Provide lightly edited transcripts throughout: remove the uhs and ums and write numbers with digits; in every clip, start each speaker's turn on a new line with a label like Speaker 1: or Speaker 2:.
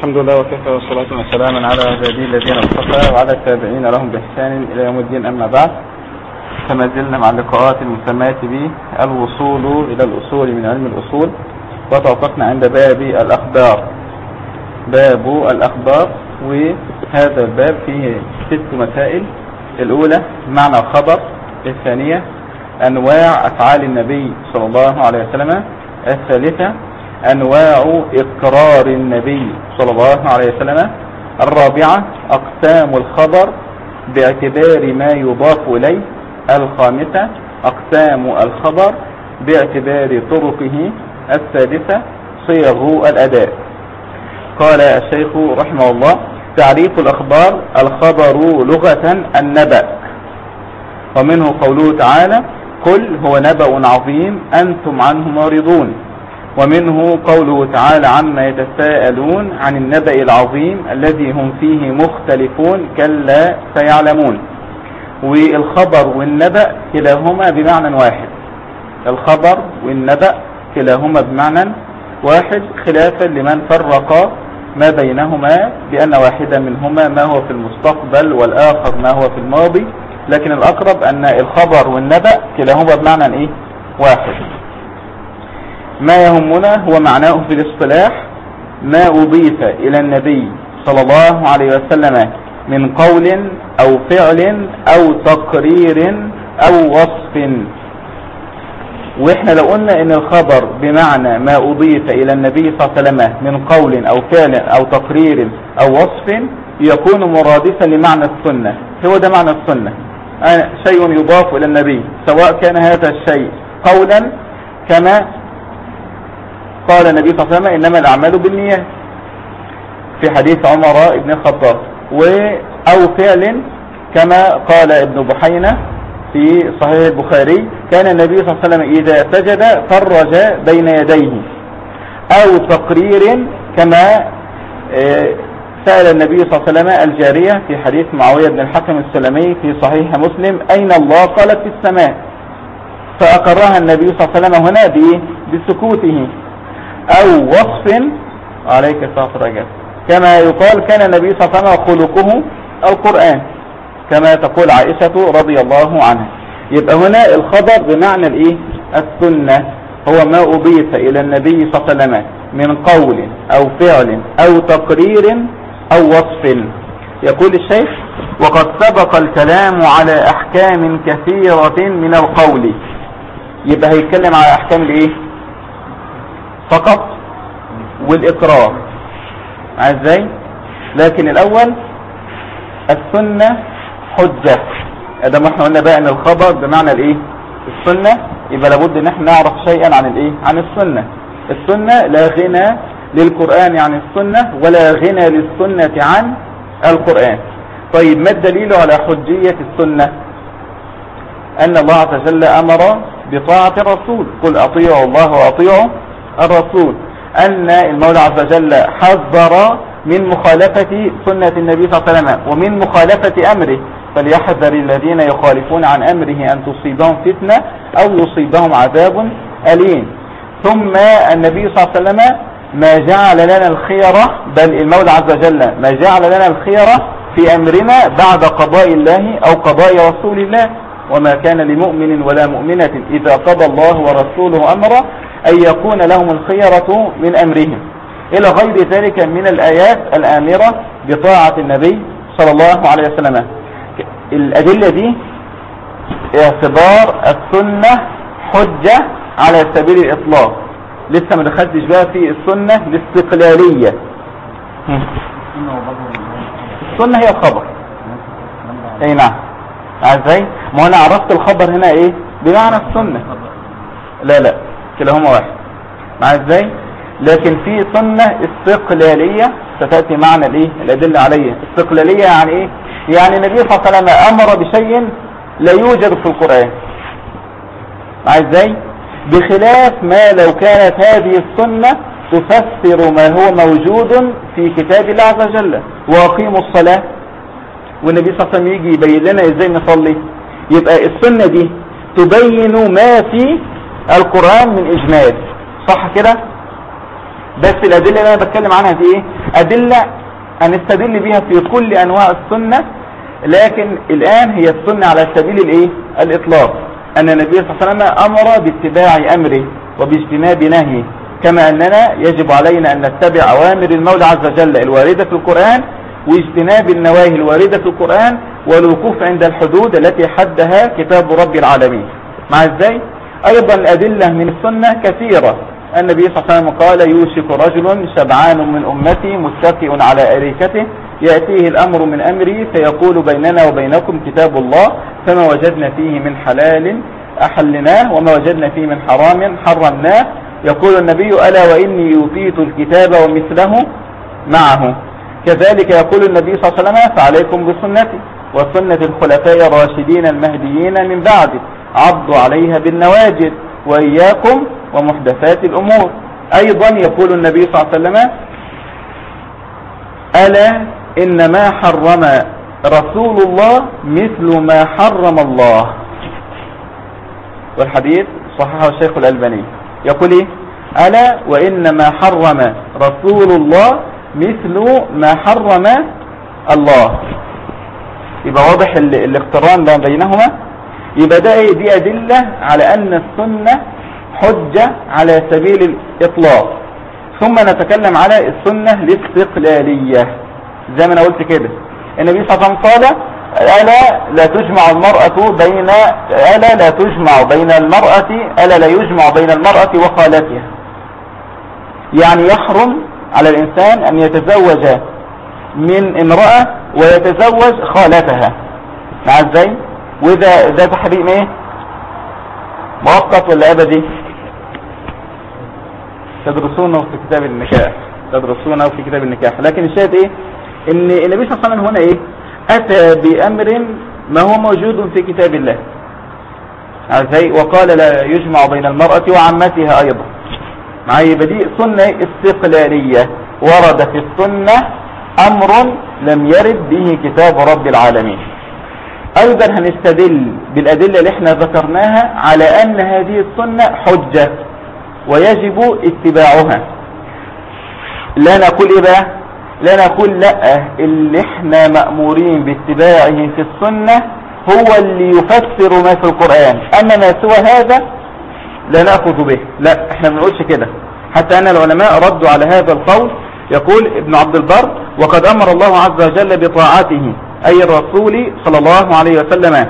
Speaker 1: الحمد لله وكفى والصلاة والسلام على عباده الذين اصطفى وعلى التابعين لهم بإحسان إلى يوم الدين. أما بعد، فما زلنا مع اللقاءات المسماة به الوصول إلى الأصول من علم الأصول، وتوقفنا عند باب الأخبار. باب الأخبار، وهذا الباب فيه 6 مسائل. الأولى معنى الخبر، الثانية أنواع أفعال النبي صلى الله عليه وسلم، الثالثة أنواع إقرار النبي صلى الله عليه وسلم، الرابعة أقسام الخبر باعتبار ما يضاف إليه، الخامسة أقسام الخبر باعتبار طرقه، السادسة صيغ الأداء. قال الشيخ رحمه الله: تعريف الأخبار: الخبر لغة النبأ، ومنه قوله تعالى: قل هو نبأ عظيم أنتم عنه معرضون. ومنه قوله تعالى: عما يتساءلون عن النبأ العظيم الذي هم فيه مختلفون كلا سيعلمون. والخبر والنبأ كلاهما بمعنى واحد. الخبر والنبأ كلاهما بمعنى واحد، خلافا لمن فرق ما بينهما بأن واحدا منهما ما هو في المستقبل والآخر ما هو في الماضي، لكن الأقرب أن الخبر والنبأ كلاهما بمعنى واحد. ما يهمنا هو معناه في الاصطلاح ما أضيف إلى النبي صلى الله عليه وسلم من قول أو فعل أو تقرير أو وصف. وإحنا لو قلنا إن الخبر بمعنى ما أضيف إلى النبي صلى الله عليه وسلم من قول أو فعل أو تقرير أو وصف، يكون مرادفا لمعنى السنة. هو ده معنى السنة، شيء يضاف إلى النبي، سواء كان هذا الشيء قولا كما قال النبي صلى الله عليه وسلم: إنما الأعمال بالنيات، في حديث عمر بن الخطاب، أو فعل كما قال ابن بحينة في صحيح البخاري: كان النبي صلى الله عليه وسلم إذا سجد فرج بين يديه. أو تقرير كما سأل النبي صلى الله عليه وسلم الجارية في حديث معاوية بن الحكم السلمي في صحيح مسلم: أين الله؟ قالت في السماء، فأقرها النبي صلى الله عليه وسلم هنا بسكوته. أو وصف عليك الصلاة والسلام، كما يقال: كان النبي صلى الله عليه وسلم خلقه القرآن، كما تقول عائشة رضي الله عنها. يبقى هنا الخبر بمعنى السنة، هو ما أضيف إلى النبي صلى الله عليه وسلم من قول أو فعل أو تقرير أو وصف. يقول الشيخ: وقد سبق الكلام على أحكام كثيرة من القول. يبقى هيتكلم على أحكام فقط والإقرار، ازاي؟ لكن الأول السنة حجة. إذا ما احنا قلنا بقى ان الخبر بمعنى السنة، يبقى لابد ان احنا نعرف شيئا عن السنة. السنة لا غنى للقرآن عن السنة، ولا غنى للسنة عن القرآن. طيب، ما الدليل على حجية السنة؟ أن الله عز وجل أمر بطاعة الرسول: قل أطيعوا الله وأطيعوا الرسول. أن المولى عز وجل حذر من مخالفة سنة النبي صلى الله عليه وسلم ومن مخالفة أمره: فليحذر الذين يخالفون عن أمره أن تصيبهم فتنة أو يصيبهم عذاب أليم. ثم النبي صلى الله عليه وسلم ما جعل لنا الخيرة، بل المولى عز وجل ما جعل لنا الخيرة في أمرنا بعد قضاء الله أو قضاء رسول الله: وما كان لمؤمن ولا مؤمنة إذا قضى الله ورسوله أمرا أن يكون لهم الخيرة من أمرهم، إلى غير ذلك من الآيات الآمرة بطاعة النبي صلى الله عليه وسلم. الأدلة دي اعتبار السنة حجة على سبيل الإطلاق. لسه ما دخلتش بقى في السنة الاستقلالية. السنة هي الخبر. نعم، ازاي؟ ما انا عرفت الخبر هنا بمعنى السنة. لا كلاهما واحد، ازاي؟ لكن في سنة استقلالية ستأتي معنا الأدلة عليها. استقلالية يعني يعني النبي صلى الله عليه وسلم أمر بشيء لا يوجد في القرآن، ازاي؟ بخلاف ما لو كانت هذه السنة تفسر ما هو موجود في كتاب الله عز وجل: وأقيموا الصلاة، والنبي صلى الله عليه وسلم يجي يبين لنا ازاي نصلي. يبقى السنة دي تبين ما في القرآن من إجمال، صح كده؟ بس الأدلة اللي أنا بتكلم عنها دي إيه؟ أدلة هنستدل بيها في كل أنواع السنة، لكن الآن هي السنة على سبيل الإيه؟ الإطلاق، أن النبي صلى الله عليه وسلم أمر باتباع أمره وباجتناب نهيه، كما أننا يجب علينا أن نتبع أوامر المولى عز وجل الواردة في القرآن، واجتناب النواهي الواردة في القرآن، والوقوف عند الحدود التي حدها كتاب رب العالمين. مع ازاي؟ أيضا الأدلة من السنة كثيرة. النبي صلى الله عليه وسلم قال: يوشك رجل شبعان من أمتي متكئ على أريكته يأتيه الأمر من أمري فيقول: بيننا وبينكم كتاب الله، فما وجدنا فيه من حلال أحلناه وما وجدنا فيه من حرام حرمناه. يقول النبي: ألا وإني أوتيت الكتاب ومثله معه. كذلك يقول النبي صلى الله عليه وسلم: فعليكم بسنتي وسنة الخلفاء الراشدين المهديين من بعد، عضوا عليها بالنواجذ، وإياكم ومحدثات الأمور. أيضا يقول النبي صلى الله عليه وسلم: ألا إن ما حرم رسول الله مثل ما حرم الله. والحديث صححه الشيخ الألباني. يقول إيه؟ ألا وإن ما حرم رسول الله مثل ما حرم الله. يبقى واضح الاقتران بينهما. يبقى ده ايه؟ دي أدلة على أن السنة حجة على سبيل الإطلاق. ثم نتكلم على السنة الاستقلالية. زي ما أنا قلت كده، النبي صلى الله عليه وسلم قال: ألا لا تجمع المرأة بين ألا لا تجمع بين المرأة ألا لا يجمع بين المرأة وخالتها. يعني يحرم على الإنسان أن يتزوج من امرأة ويتزوج خالتها. مع ازاي؟ وإذا ده تحريم ايه؟ مؤقت ولا أبدي؟ تدرسونه في كتاب النكاح، تدرسونه في كتاب النكاح. لكن الشاهد ايه؟ ان النبي صلى الله عليه وسلم هنا ايه؟ أتى بأمر ما هو موجود في كتاب الله. ازاي؟ وقال: لا يجمع بين المرأة وعمتها أيضا. معي؟ بديء سنة استقلالية ورد في السنة أمر لم يرد به كتاب رب العالمين. أيضا هنستدل بالأدلة اللي احنا ذكرناها على أن هذه السنة حجة ويجب اتباعها. لا نقول إيه بقى؟ لا نقول لا، اللي احنا مأمورين باتباعه في السنة هو اللي يفسر ما في القرآن، أما ما سوى هذا لا نأخذ به. لا، احنا ما بنقولش كده. حتى أن العلماء ردوا على هذا القول. يقول ابن عبد البر: وقد أمر الله عز وجل بطاعته أي الرسول صلى الله عليه وسلم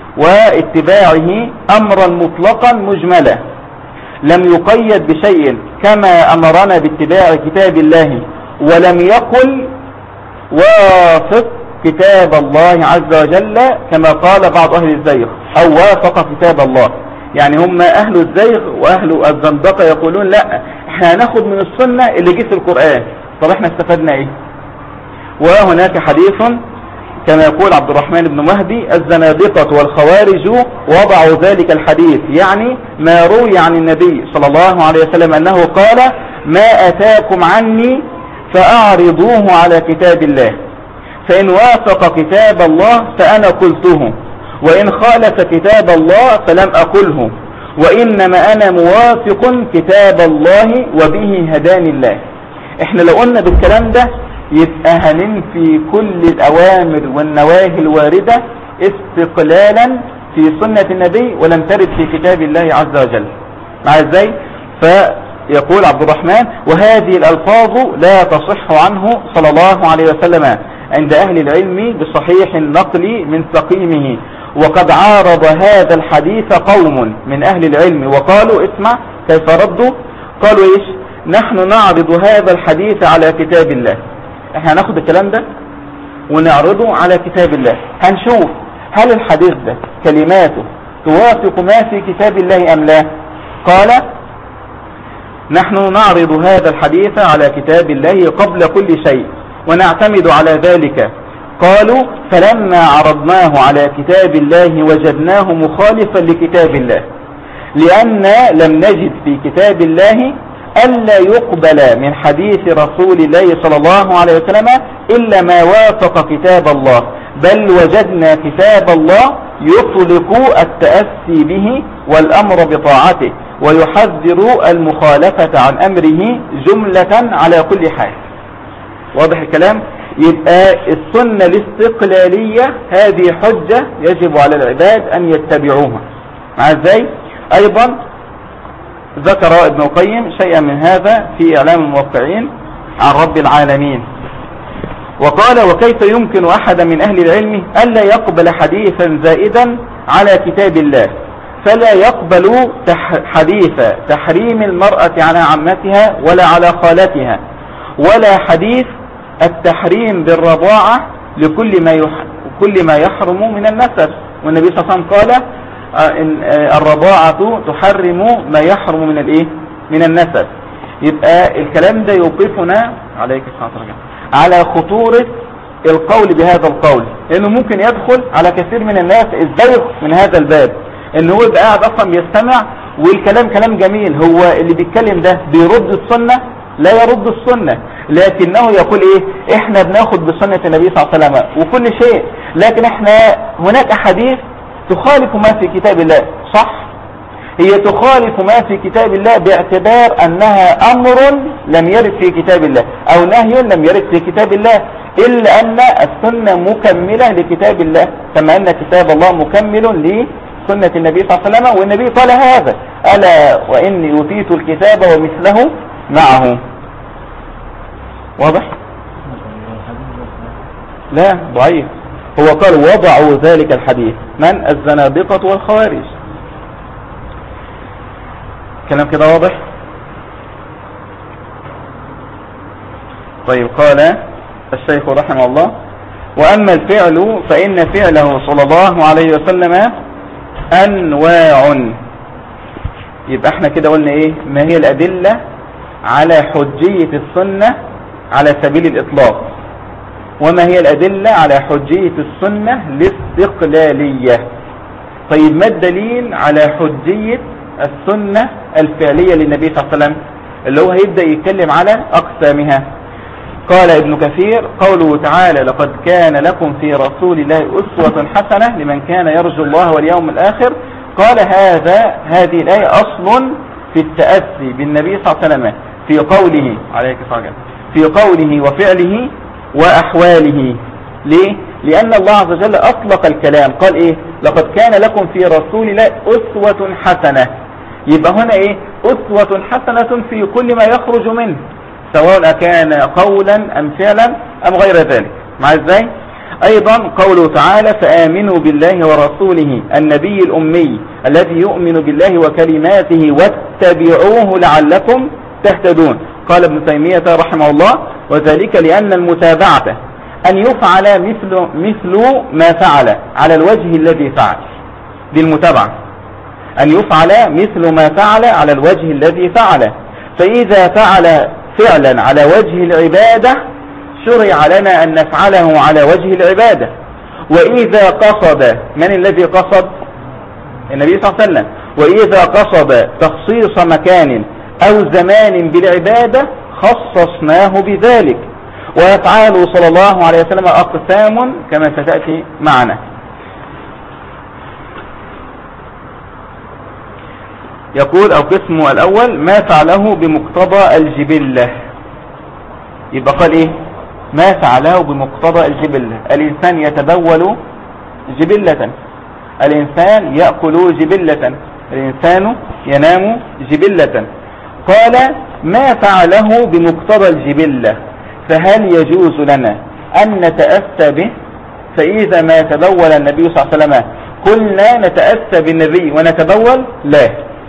Speaker 1: واتباعه أمرا مطلقا مجملا لم يقيد بشيء، كما أمرنا باتباع كتاب الله ولم يقل وافق كتاب الله عز وجل كما قال بعض أهل الزيغ، أو وافق كتاب الله. يعني هم أهل الزيغ وأهل الزندقة يقولون لا، احنا هناخد من السنة اللي جه في القرآن. طب احنا استفدنا ايه؟ وهناك حديث كما يقول عبد الرحمن بن مهدي: الزنادقة والخوارج وضعوا ذلك الحديث، يعني ما روي عن النبي صلى الله عليه وسلم أنه قال: ما أتاكم عني فأعرضوه على كتاب الله، فإن وافق كتاب الله فأنا قلته، وإن خالف كتاب الله فلم أقله، وإنما أنا موافق كتاب الله وبه هداني الله. احنا لو قلنا بالكلام ده يبقى هننفي كل الأوامر والنواهي الواردة استقلالا في سنة النبي ولم ترد في كتاب الله عز وجل. مع ازاي؟ فيقول عبد الرحمن: وهذه الألفاظ لا تصح عنه صلى الله عليه وسلم عند أهل العلم بصحيح النقل من سقيمه. وقد عارض هذا الحديث قوم من أهل العلم وقالوا: اسمع كيف ردوا. قالوا ايش؟ نحن نعرض هذا الحديث على كتاب الله. احنا هناخد الكلام ده ونعرضه على كتاب الله، هنشوف هل الحديث ده كلماته توافق ما في كتاب الله أم لا. قال: نحن نعرض هذا الحديث على كتاب الله قبل كل شيء ونعتمد على ذلك. قالوا: فلما عرضناه على كتاب الله وجدناه مخالفا لكتاب الله، لأن لم نجد في كتاب الله ألا يقبل من حديث رسول الله صلى الله عليه وسلم إلا ما وافق كتاب الله، بل وجدنا كتاب الله يطلق التأسي به والأمر بطاعته، ويحذر المخالفة عن أمره جملة على كل حال. واضح الكلام؟ يبقى السنة الاستقلالية هذه حجة يجب على العباد أن يتبعوها. مع ازاي؟ أيضا ذكر ابن القيم شيئا من هذا في إعلام الموقعين عن رب العالمين، وقال: وكيف يمكن أحد من أهل العلم ألا يقبل حديثا زائدا على كتاب الله، فلا يقبل حديث تحريم المرأة على عمتها ولا على خالتها، ولا حديث التحريم بالرضاعة كل ما يحرم من النسب. والنبي صلى الله عليه وسلم قال: الرضاعة تحرم ما يحرم من الايه؟ من النسب. يبقى الكلام ده يوقفنا عليك على خطورة القول بهذا القول، لانه ممكن يدخل على كثير من الناس الزيغ من هذا الباب، انه هو يبقى قاعد اصلا بيستمع والكلام كلام جميل، هو اللي بيتكلم ده بيرد السنة؟ لا يرد السنة، لكنه يقول ايه؟ احنا بناخد بسنة النبي صلى الله عليه وسلم وكل شيء، لكن احنا هناك احاديث تخالف ما في كتاب الله. صح، هي تخالف ما في كتاب الله باعتبار انها امر لم يرد في كتاب الله او نهي لم يرد في كتاب الله، الا ان السنة مكملة لكتاب الله، كما ان كتاب الله مكمل لسنة النبي صلى الله عليه وسلم. والنبي قال هذا: الا واني اوتيت الكتاب ومثله معه. واضح؟ لا، ضعيف. هو قال: وضعوا ذلك الحديث من؟ الزنادقة والخوارج. كلام كده واضح؟ طيب، قال الشيخ رحمه الله: وأما الفعل فإن فعله صلى الله عليه وسلم أنواع. يبقى احنا كده قلنا ايه؟ ما هي الأدلة على حجية السنة على سبيل الإطلاق، وما هي الأدلة على حجية السنة الاستقلالية. طيب، ما الدليل على حجية السنة الفعلية للنبي صلى الله عليه وسلم اللي هو هيبدأ يتكلم على أقسامها؟ قال ابن كثير: قوله تعالى: لقد كان لكم في رسول الله أسوة حسنة لمن كان يرجو الله واليوم الآخر. قال: هذه الآية أصل في التأسي بالنبي صلى الله عليه وسلم في قوله عليه الصلاة والسلام، في قوله وفعله وأحواله. ليه؟ لأن الله عز وجل أطلق الكلام، قال إيه؟ لقد كان لكم في رسول الله أسوة حسنة. يبقى هنا إيه؟ أسوة حسنة في كل ما يخرج منه، سواء كان قولا أم فعلا أم غير ذلك. مع إزاي؟ أيضا قوله تعالى: فآمنوا بالله ورسوله النبي الأمي الذي يؤمن بالله وكلماته واتبعوه لعلكم تهتدون. قال ابن تيمية رحمه الله: وذلك لأن المتابعة أن يفعل مثل ما فعل على الوجه الذي فعل. دي المتابعة، أن يفعل مثل ما فعل على الوجه الذي فعل. فإذا فعل فعلا على وجه العبادة شرع لنا أن نفعله على وجه العبادة. وإذا قصد، من الذي قصد؟ النبي صلى الله عليه وسلم. وإذا قصد تخصيص مكان أو زمان بالعبادة خصصناه بذلك. ويفعله صلى الله عليه وسلم أقسام كما ستأتي معنا. يقول: القسم الأول ما فعله بمقتضى الجبلة. يبقى قال إيه؟ ما فعله بمقتضى الجبلة. الإنسان يتبول جبلة، الإنسان يأكل جبلة، الإنسان ينام جبلة. قال: ما فعله بمقتضى الجبلة، فهل يجوز لنا أن نتأسى به؟ فإذا ما تبول النبي صلى الله عليه وسلم قلنا نتأسى بالنبي ونتبول؟ لا.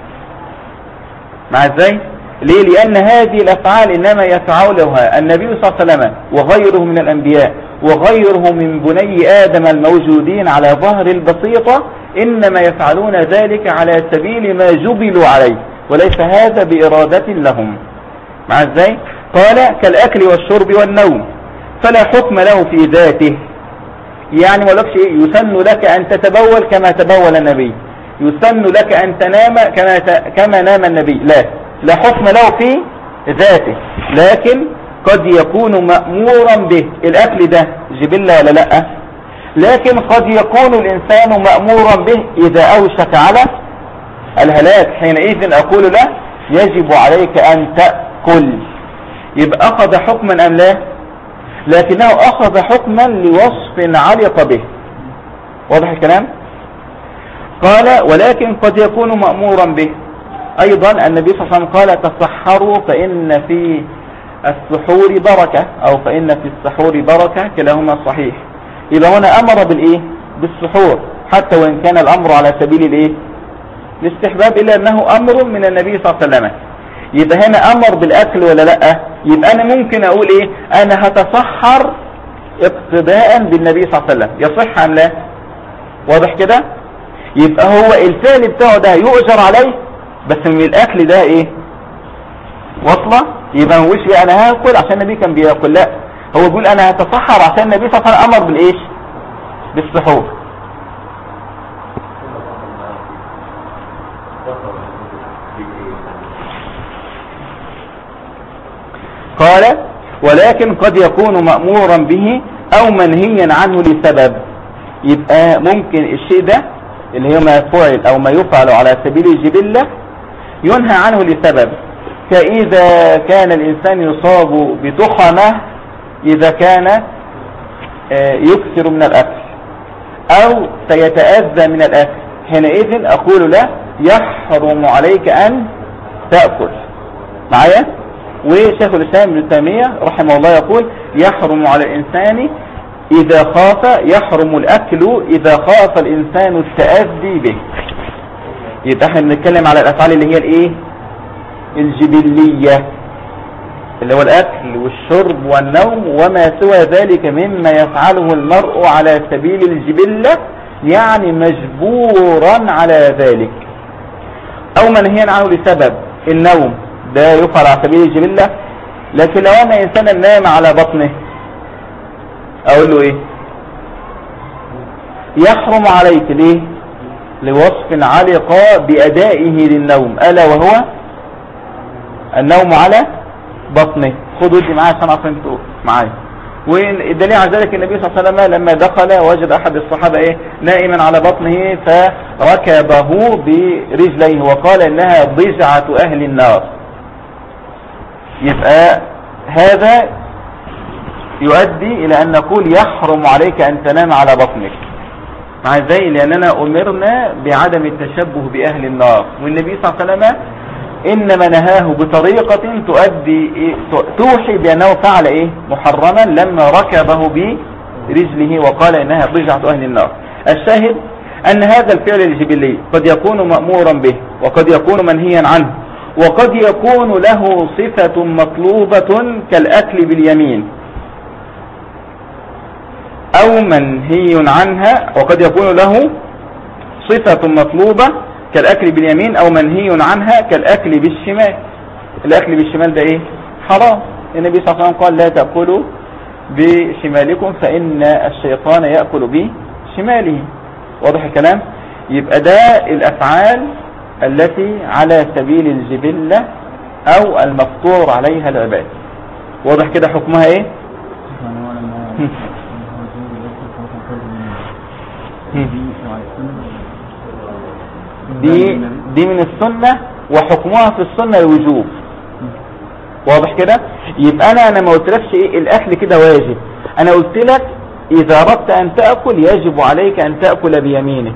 Speaker 1: مع ازاي؟ ليه؟ لأن هذه الأفعال إنما يفعلها النبي صلى الله عليه وسلم وغيره من الأنبياء وغيره من بني آدم الموجودين على ظهر البسيطة، إنما يفعلون ذلك على سبيل ما جبلوا عليه، وليس هذا بإرادة لهم. مع ازاي؟ قال: كالأكل والشرب والنوم، فلا حكم له في ذاته. يعني ولكش إيه؟ يسن لك أن تتبول كما تبول النبي، يسن لك أن تنام كما نام النبي، لا حكم له في ذاته، لكن قد يكون مأمورا به. الأكل ده جبلة ولا لا؟ لكن قد يكون الإنسان مأمورا به إذا أوشك على الهلاك حينئذ أقول له يجب عليك أن تأكل. يبقى أخذ حكما أم لا؟ لكنه أخذ حكما لوصف علق به. واضح الكلام؟ قال ولكن قد يكون مأمورا به. أيضا النبي صلى الله عليه وسلم قال تسحروا فإن في السحور بركة، أو فإن في السحور بركة، كلاهما صحيح. يبقى هنا أمر بالإيه؟ بالسحور، حتى وإن كان الأمر على سبيل الإيه؟ الاستحباب، إلا أنه أمر من النبي صلى الله عليه وسلم. يبقى هنا أمر بالأكل ولا لأ؟ يبقى أنا ممكن أقول إيه؟ أنا هتسحر اقتداء بالنبي صلى الله عليه وسلم، يصح أم لا؟ واضح كده؟ يبقى هو الفعل بتاعه ده يؤجر عليه، بس من الأكل ده إيه؟ وصلة. يبقى ما هوش أنا هاكل عشان النبي كان بياكل، لا، هو بيقول أنا هتسحر عشان النبي صلى الله عليه وسلم أمر بالإيش؟ بالسحور. قال ولكن قد يكون مأمورا به أو منهيا عنه لسبب. يبقى ممكن الشيء ده اللي هو ما فعل أو ما يفعل على سبيل الجبلة ينهى عنه لسبب، كإذا كان الإنسان يصاب بتخمة، إذا كان يكثر من الأكل أو سيتأذى من الأكل، حينئذ أقول له يحرم عليك أن تأكل. معايا؟ وشيخ الإسلام ابن تيمية رحمه الله يقول يحرم على الإنسان إذا خاف، يحرم الأكل إذا خاف الإنسان التأذي به. يبقى احنا بنتكلم على الأفعال اللي هي الإيه؟ الجبلية، اللي هو الأكل والشرب والنوم وما سوى ذلك مما يفعله المرء على سبيل الجبلة، يعني مجبورا على ذلك، أو منهيا عنه لسبب. النوم ده يفعل على سبيل الجبلة، لكن لو أن إنسانا نام على بطنه أقول له إيه؟ يحرم عليك. ليه؟ لوصف علق بأدائه للنوم، ألا وهو النوم على بطنه. خدوا دي معايا عشان أفهمتوا معايا. والدليل على ذلك النبي صلى الله عليه وسلم لما دخل وجد أحد الصحابة إيه؟ نائما على بطنه، فركبه برجليه وقال إنها ضجعة أهل النار. يبقى هذا يؤدي إلى أن نقول يحرم عليك أن تنام على بطنك. مع ذلك لأننا أمرنا بعدم التشبه بأهل النار، والنبي صلى الله عليه وسلم إنما نهاه بطريقة توحي بأنه فعل إيه؟ محرما لما ركبه برجله وقال إنها ضجعة أهل النار. الشاهد أن هذا الفعل الجبلي قد يكون مأمورا به، وقد يكون منهيا عنه، وقد يكون له صفة مطلوبة كالأكل باليمين أو منهي عنها، وقد يكون له صفة مطلوبة كالأكل باليمين أو منهي عنها كالأكل بالشمال. الأكل بالشمال ده إيه؟ حرام. النبي صلى الله عليه وسلم قال لا تأكلوا بشمالكم فإن الشيطان يأكل بشماله. واضح الكلام؟ يبقى ده الأفعال التي على سبيل الجبلة أو المفطور عليها العباد. واضح كده حكمها إيه؟ دي من السنة، وحكمها في السنة الوجوب. واضح كده؟ يبقى أنا ما قلتلكش إيه الأكل كده واجب، أنا قلت لك إذا أردت أن تأكل يجب عليك أن تأكل بيمينك.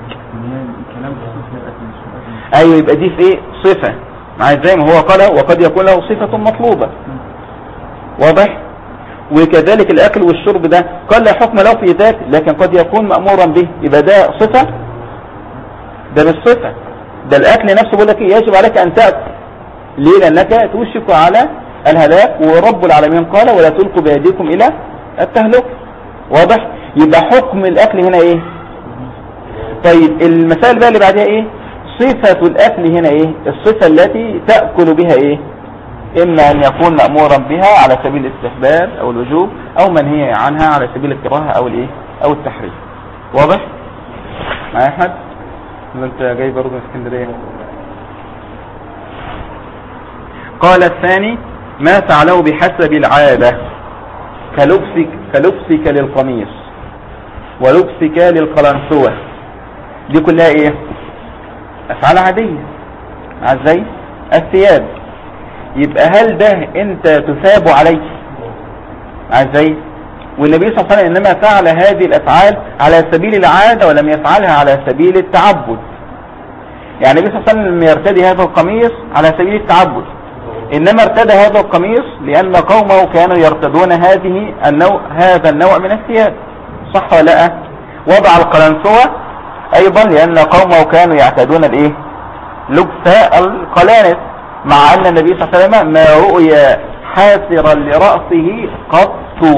Speaker 1: أيوة، يبقى دي في إيه؟ صفة. مع زي ما هو قال وقد يكون له صفة مطلوبة. واضح؟ وكذلك الأكل والشرب ده قال لا حكم له في ذات، لكن قد يكون مأمورا به. يبقى ده صفة؟ ده مش صفة، ده الأكل نفسه بيقول لك يجب عليك أن تأكل. ليه؟ لأنك توشك على الهلاك، ورب العالمين قال ولا تلقوا بأيديكم إلى التهلكة. واضح؟ يبقى حكم الأكل هنا إيه؟ طيب المسائل بقى اللي بعدها إيه؟ صفة الأكل هنا إيه؟ الصفة التي تأكل بها إيه؟ إما أن يكون مأمورا بها على سبيل الاستحباب أو الوجوب، أو منهي عنها على سبيل الكراهة أو الإيه؟ أو التحريم. واضح؟ معايا أحمد؟ أنت جاي برضه من اسكندرية. قال الثاني ما فعله بحسب العادة كلبسك للقميص ولبسك للقلنسوة. دي كلها ايه؟ افعال عادية. ازاي الثياب. يبقى هل ده انت تثاب عليه ازاي؟ والنبي صلى الله عليه وسلم انما فعل هذه الافعال على سبيل العادة ولم يفعلها على سبيل التعبد. يعني النبي صلى الله عليه وسلم لم يرتدي هذا القميص على سبيل التعبد، انما ارتدى هذا القميص لان قومه كانوا يرتدون هذا النوع من الثياب، صح ولا لا؟ وضع القلنسوة ايضا لان قومه كانوا يعتادون الايه؟ لبس القلانس، مع ان النبي صلى الله عليه وسلم ما رؤي حاسرا لرأسه قط.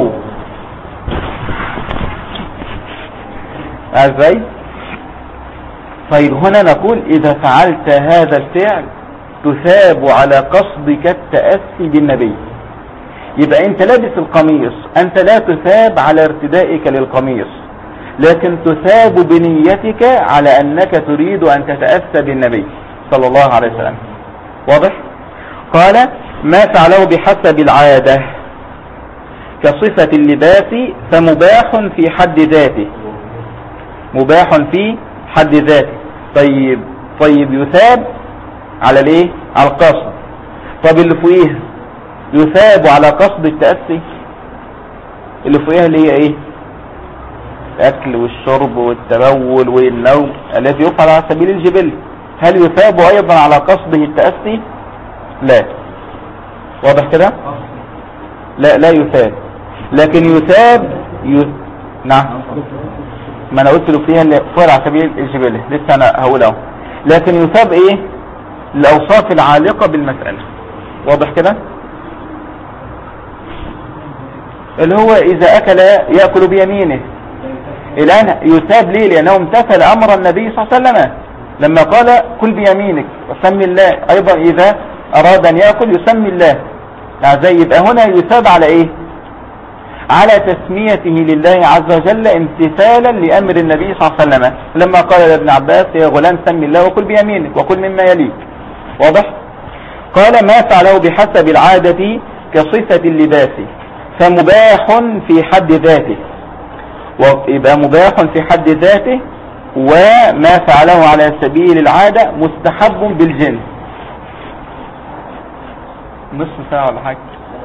Speaker 1: ازاي؟ طيب هنا نقول اذا فعلت هذا الفعل تثاب على قصدك التأسي بالنبي. يبقى انت لابس القميص، انت لا تثاب على ارتدائك للقميص، لكن تثاب بنيتك على انك تريد ان تتأسى بالنبي صلى الله عليه وسلم. واضح؟ قال ما فعله بحسب العادة كصفة اللباس فمباح في حد ذاته، مباح في حد ذاته. طيب يثاب على الايه؟ على القصد. طب اللي فوقيه يثاب على قصد التأسي؟ اللي فوقيه اللي هي ايه؟ الاكل والشرب والتبول والنوم الذي يفعل على سبيل الجبل، هل يثاب ايضا على قصده التأسي؟ لا. واضح كده؟ لا يثاب، لكن يثاب نعم، ما انا قلت له فيها اللي فعل على سبيل الجبل، لسه انا هقول اهو. لكن يثاب ايه؟ الاوصاف العالقة بالمسألة. واضح كده؟ اللي هو اذا اكل يأكل بيمينه، الان يثاب ليه؟ لانه امتثل امر النبي صلى الله عليه وسلم لما قال كل بيمينك وسمي الله. ايضا اذا اراد ان يأكل يسمي الله. زي يبقى هنا يثاب على ايه؟ على تسميته لله عز وجل امتثالا لامر النبي صلى الله عليه وسلم لما قال لابن عباس يا غلام سمي الله وكل بيمينك وكل مما يليك. واضح؟ قال ما فعله بحسب العادة كصفة اللباس فمباح في حد ذاته، ويبقى مباح في حد ذاته، وما فعله على سبيل العادة مستحب بالجنس. نصف ساعة ولا حاجة؟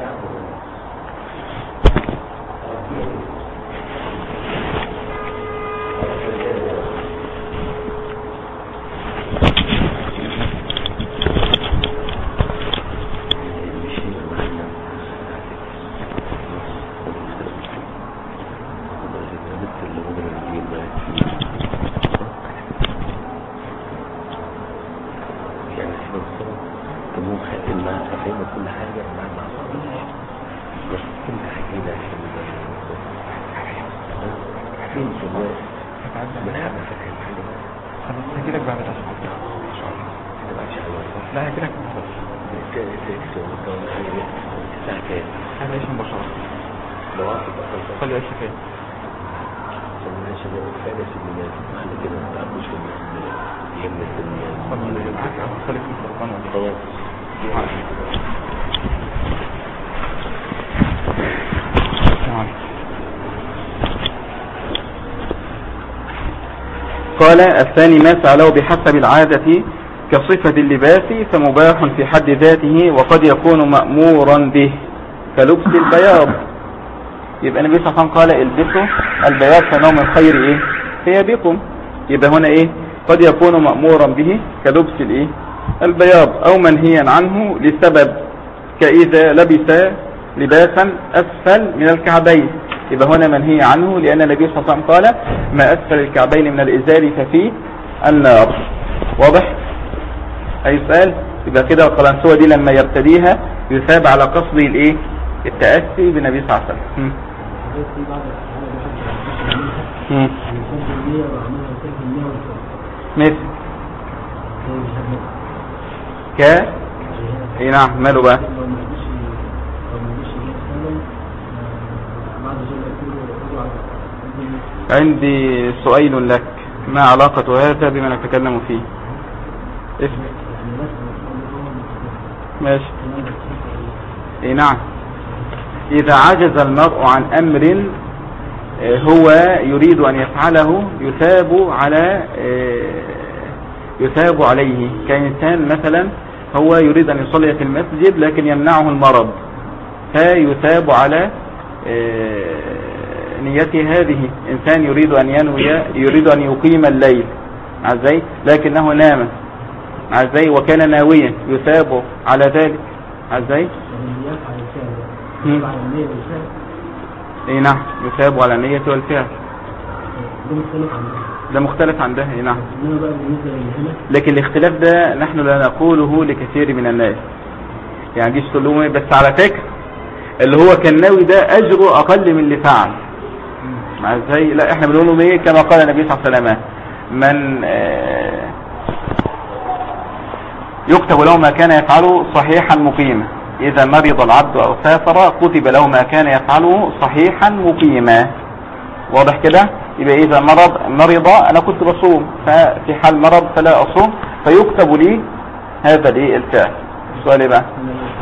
Speaker 1: قال الثاني ما فعله بحسب العادة كصفة اللباس فمباح في حد ذاته وقد يكون مأمورا به كلبس البياض. يبقى النبي صلى الله عليه وسلم قال البسوا البياض فإنه من خير ايه ثيابكم. يبقى هنا ايه؟ قد يكون مأمورا به كلبس الايه البياض او منهيا عنه لسبب كإذا لبس لباسا أسفل من الكعبين. يبقى هنا منهي عنه لأن النبي صلى الله عليه وسلم قال ما أسفل الكعبين من الإزار ففيه النار. واضح؟ أي سؤال؟ يبقى كده القلنسوة دي لما يرتديها يثاب على قصده الايه؟ التأسي بالنبي صلى الله عليه وسلم. مثل ايه؟ نعم، ماله بقى؟ عندي سؤال لك، ما علاقة هذا بما نتكلم فيه؟ اسمع. ماشي. اي نعم، اذا عجز المرء عن امر هو يريد ان يفعله يثاب على يثاب عليه. كإنسان مثلا هو يريد أن يصلي في المسجد لكن يمنعه المرض، فيثاب على نيته هذه. إنسان يريد أن يقيم الليل عزي لكنه نام عزي وكان ناويا، يثاب على ذلك عزي. اي نعم، يثاب على النية والفعل. ده مختلف عن ده. اي نعم، لكن الاختلاف ده نحن لا نقوله لكثير من الناس. يعني جيش تقول لهم بس على فكرة اللي هو كان ناوي ده اجره اقل من اللي فعل مع ازاي. لا، احنا بنقول لهم ايه كما قال النبي صلى الله عليه وسلم: من يكتب له ما كان يفعله صحيحا مقيما، اذا مرض العبد او سافر كتب له ما كان يفعله صحيحا مقيما. واضح كده؟ يبقى اذا مرض انا كنت بصوم، ففي حال مرض فلا اصوم، فيكتب لي هذا الايه الفعل. السؤال ايه بقى؟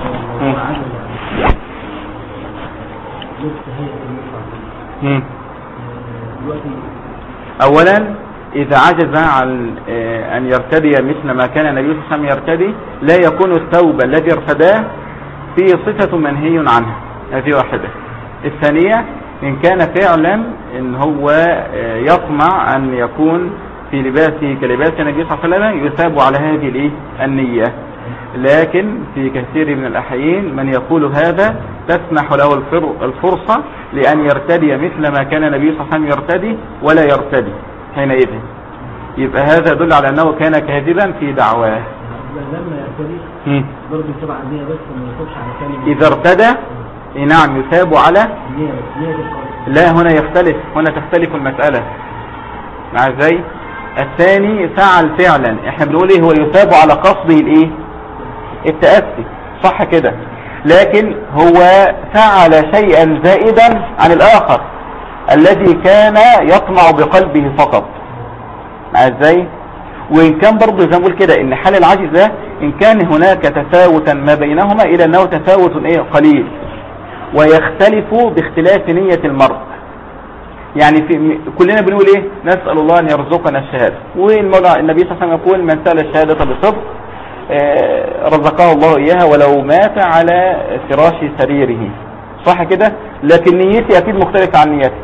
Speaker 1: اولا اذا عجز عن ان يرتدي مثل ما كان النبي صلى الله عليه وسلم يرتدي، لا يكون الثوب الذي ارتداه فيه صفة منهي عنها. هذه واحدة. الثانية إن كان فعلا إن هو يطمع أن يكون في لباسه كلباس النبي صلى الله عليه وسلم، يثاب على هذه النية. لكن في كثير من الأحيان من يقول هذا تسمح له الفرصة لأن يرتدي مثل ما كان النبي صلى الله عليه وسلم يرتدي ولا يرتدي حينئذ، يبقى هذا يدل على أنه كان كاذبا في دعواه.
Speaker 2: لما يرتدي برضه يتبع النية بس، ما يصبش على كلمة.
Speaker 1: إذا ارتدى نعم يثاب على لا، هنا يختلف، هنا تختلف المسألة مع ازاي. الثاني فعل فعلا، احنا بنقول ايه؟ هو يثاب على قصده الايه؟ التأسي، صح كده. لكن هو فعل شيئا زائدا عن الاخر الذي كان يطمع بقلبه فقط مع ازاي. وان كان برضه زي ما بقول كده ان حال العجز ده ان كان هناك تفاوتا ما بينهما الا انه تفاوت ايه؟ قليل، ويختلف باختلاف نية المرء. يعني كلنا بنقول ايه؟ نسأل الله ان يرزقنا الشهادة، والمولى النبي صلى الله عليه وسلم يقول: من سأل الشهادة بصدق رزقه الله اياها ولو مات على فراش سريره، صح كده. لكن نيتي اكيد مختلفة عن نيتك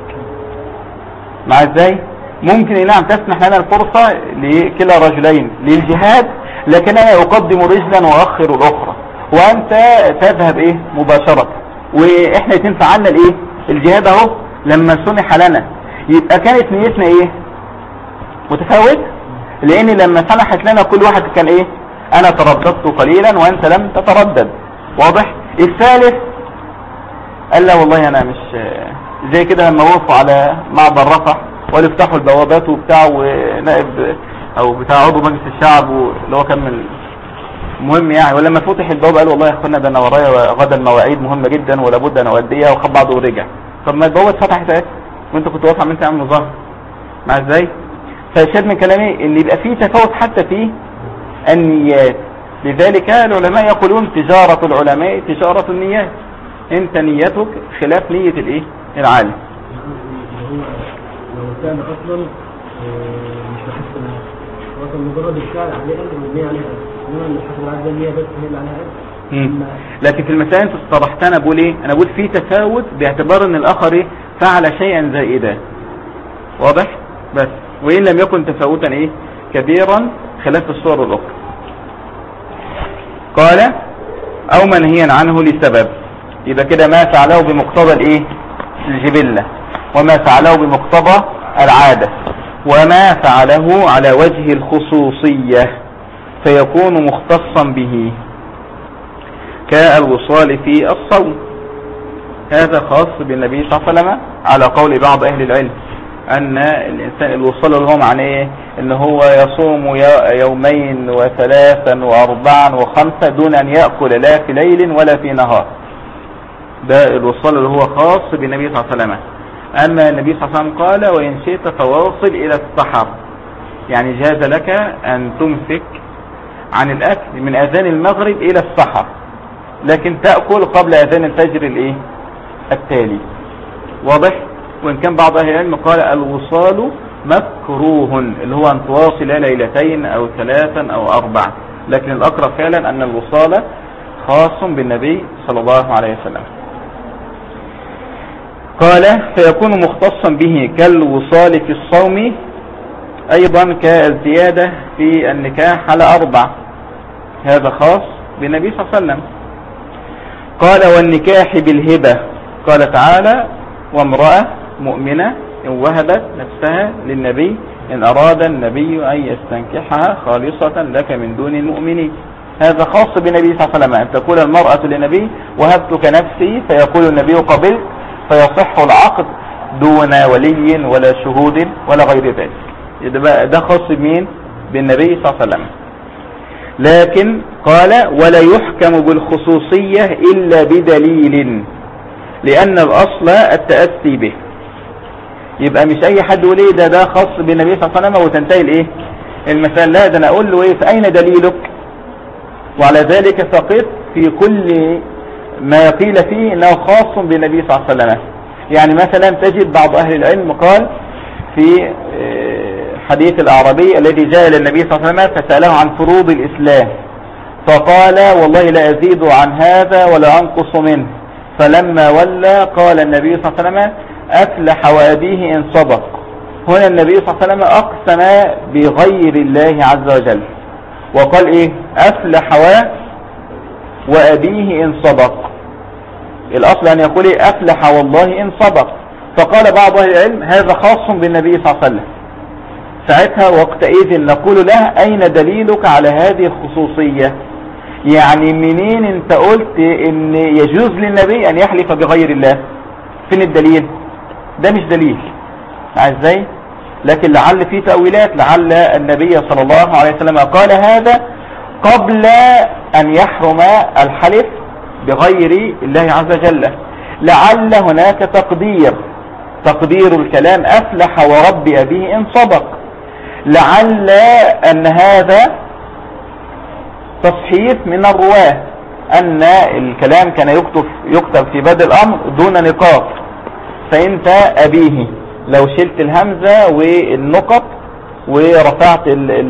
Speaker 1: مع ازاي. ممكن نعم تسمح لنا الفرصة لكلا رجلين للجهاد، لكن انا اقدم رجلا واخر الاخرى، وانت تذهب ايه مباشرة، واحنا يتنفع عنا الايه الجهاد اهو لما سمح لنا. يبقى كانت نيتنا ايه؟ متفاوت، لان لما سمحت لنا كل واحد كان ايه؟ انا ترددت قليلا وانت لم تتردد. واضح. الثالث قال لا والله انا مش زي كده، لما وقفوا على معبر رفح وقالوا يفتحوا البوابات وبتاع، ونائب او بتاع عضو مجلس الشعب اللي هو كان من مهم يعني، ولما فتح الباب قال والله يا اخوانا ده انا ورايا غدا المواعيد مهمه جدا ولا بد ان اوديها، وخد بعضه ورجع. طب ما البوابه اتفتحت اهي وانت كنت واقف عمال تعمل مظاهره مع ازاي. فالشاهد من كلامي ان يبقى في تفاوت حتى في النيات. لذلك العلماء يقولون تجاره العلماء تجاره النيات. انت نيتك خلاف نيه الايه العالم.
Speaker 2: لو كان اصلا مش بحس هو كان مجرد الفعل عليه والنية عليها، انما اللي حصل بعد ده النية بس هي اللي عليها.
Speaker 1: لكن في المسائل انت اصطلحت، انا بقول ايه؟ انا بقول في تفاوت باعتبار ان الاخر ايه فعل شيئا زائدا. واضح. بس وان لم يكن تفاوتا ايه كبيرا خلاف الصور الاخرى. قال: او منهيا عنه لسبب. يبقى كده ما فعله بمقتضى الايه الجبلة، وما فعله بمقتضى العادة، وما فعله على وجه الخصوصية فيكون مختصا به كالوصال في الصوم. هذا خاص بالنبي صلى الله عليه وسلم على قول بعض أهل العلم، أن الإنسان الوصال اللي هو معناه إيه؟ إن هو يصوم يومين وثلاثا وأربعا وخمسة دون أن يأكل لا في ليل ولا في نهار. ده الوصال اللي هو خاص بالنبي صلى الله عليه وسلم. أما النبي صلى الله عليه وسلم قال: وإن شئت فواصل إلى السحر، يعني جاز لك أن تمسك عن الأكل من أذان المغرب إلى السحر، لكن تأكل قبل أذان الفجر التالي. واضح. وإن كان بعض أهل العلم قال: الوصال مكروه، اللي هو أن تواصل ليلتين أو 3 أو 4، لكن الأقرب فعلا أن الوصال خاص بالنبي صلى الله عليه وسلم. قال فيكون مختصا به كالوصال في الصوم، أيضا كالزيادة في النكاح على 4، هذا خاص بالنبي صلى الله عليه وسلم. قال والنكاح بالهبة، قال تعالى وامرأة مؤمنة إن وهبت نفسها للنبي إن أراد النبي أن يستنكحها خالصة لك من دون المؤمنين، هذا خاص بالنبي صلى الله عليه وسلم، أن تقول المرأة للنبي وهبتك نفسي، فيقول النبي قبلت، فيصح العقد دون ولي ولا شهود ولا غير ذلك. ده خاص بمين؟ بالنبي صلى الله عليه وسلم. لكن قال ولا يحكم بالخصوصية إلا بدليل، لأن الأصل التأسي به. يبقى مش أي حد يقول إيه ده خاص بالنبي صلى الله عليه وسلم وتنتهي الإيه المثال، لا، ده أنا أقول له إيه فأين دليلك؟ وعلى ذلك فقط في كل ما قيل فيه إنه خاص بالنبي صلى الله عليه وسلم. يعني مثلا تجد بعض أهل العلم قال في حديث الأعرابي الذي جاء إلى النبي صلى الله عليه وسلم فسأله عن فروض الإسلام، فقال والله لا أزيد عن هذا ولا أنقص منه، فلما ولى قال النبي صلى الله عليه وسلم أفلح وأبيه إن صدق. هنا النبي صلى الله عليه وسلم أقسم بغير الله عز وجل وقال إيه أفلح وأبيه إن صدق، الأصل أن يقول إيه أفلح والله إن صدق. فقال بعض أهل العلم هذا خاص بالنبي صلى الله عليه وسلم. ساعتها وقتئذ نقول له أين دليلك على هذه الخصوصية؟ يعني منين انت قلت ان يجوز للنبي ان يحلف بغير الله؟ فين الدليل؟ ده مش دليل ازاي؟ لكن لعل في تأويلات، لعل النبي صلى الله عليه وسلم قال هذا قبل ان يحرم الحلف بغير الله عز وجل، لعل هناك تقدير الكلام أفلح ورب أبيه إن صدق، لعل أن هذا تصحيف من الرواة أن الكلام كان يكتب في بدء الأمر دون نقاط، فأنت أبيه لو شلت الهمزة والنقط ورفعت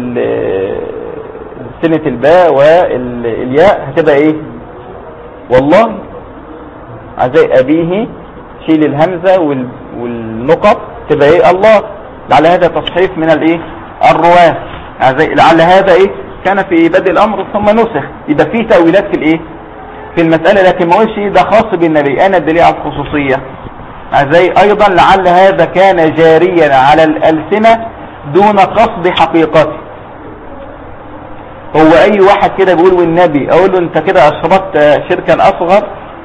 Speaker 1: سنة الباء والياء هتبقى ايه؟ والله عزي أبيه شيل الهمزة والنقط تبقى ايه؟ الله. لعل هذا تصحيف من الايه؟ الرواة. لعل هذا ايه؟ كان في بدء الامر ثم نسخ. يبقى فيه تأويلات في الايه؟ في المسألة، لكن ما قلش ده خاص بالنبي. انا الدليل على الخصوصية عزي. ايضا لعل هذا كان جاريا على الألسنة دون قصد حقيقته. هو اي واحد كده بيقول والنبي اقول له انت كده اشركت شركا اصغر،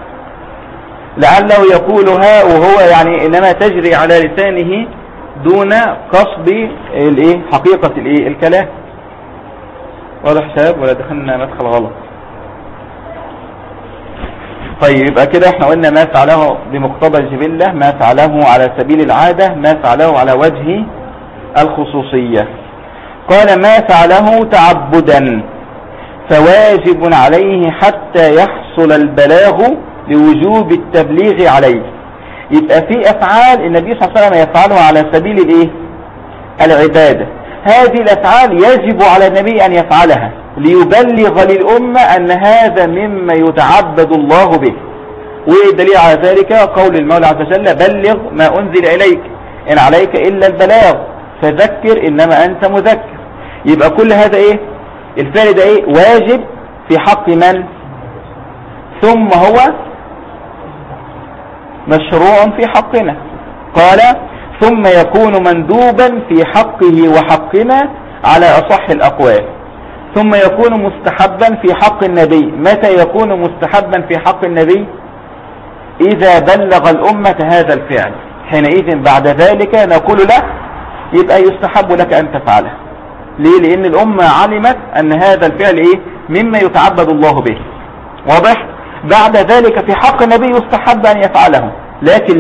Speaker 1: لعله يقولها وهو يعني انما تجري على لسانه دون قصد الايه؟ حقيقة الايه؟ الكلام. واضح شباب ولا دخلنا مدخل غلط؟ طيب يبقى كده احنا قلنا ما فعله بمقتضى الجبلة، ما فعله على سبيل العادة، ما فعله على وجه الخصوصية. قال ما فعله تعبدا فواجب عليه حتى يحصل البلاغ لوجوب التبليغ عليه. يبقى في افعال النبي صلى الله عليه وسلم يفعلها على سبيل الايه؟ العبادة. هذه الافعال يجب على النبي ان يفعلها ليبلغ للأمة ان هذا مما يتعبد الله به. والدليل على ذلك قول المولى عز وجل بلغ ما انزل اليك ان عليك الا البلاغ فذكر انما انت مذكر. يبقى كل هذا ايه؟ الفعل ده ايه؟ واجب في حق من؟ ثم هو مشروع في حقنا. قال ثم يكون مندوبا في حقه وحقنا على أصح الأقوال، ثم يكون مستحبا في حق النبي. متى يكون مستحبا في حق النبي؟ إذا بلغ الأمة هذا الفعل، حينئذ بعد ذلك نقول له يبقى يستحب لك أن تفعله. ليه؟ لأن الأمة علمت أن هذا الفعل إيه؟ مما يتعبد الله به. واضح؟ بعد ذلك في حق النبي يستحب أن يفعله، لكن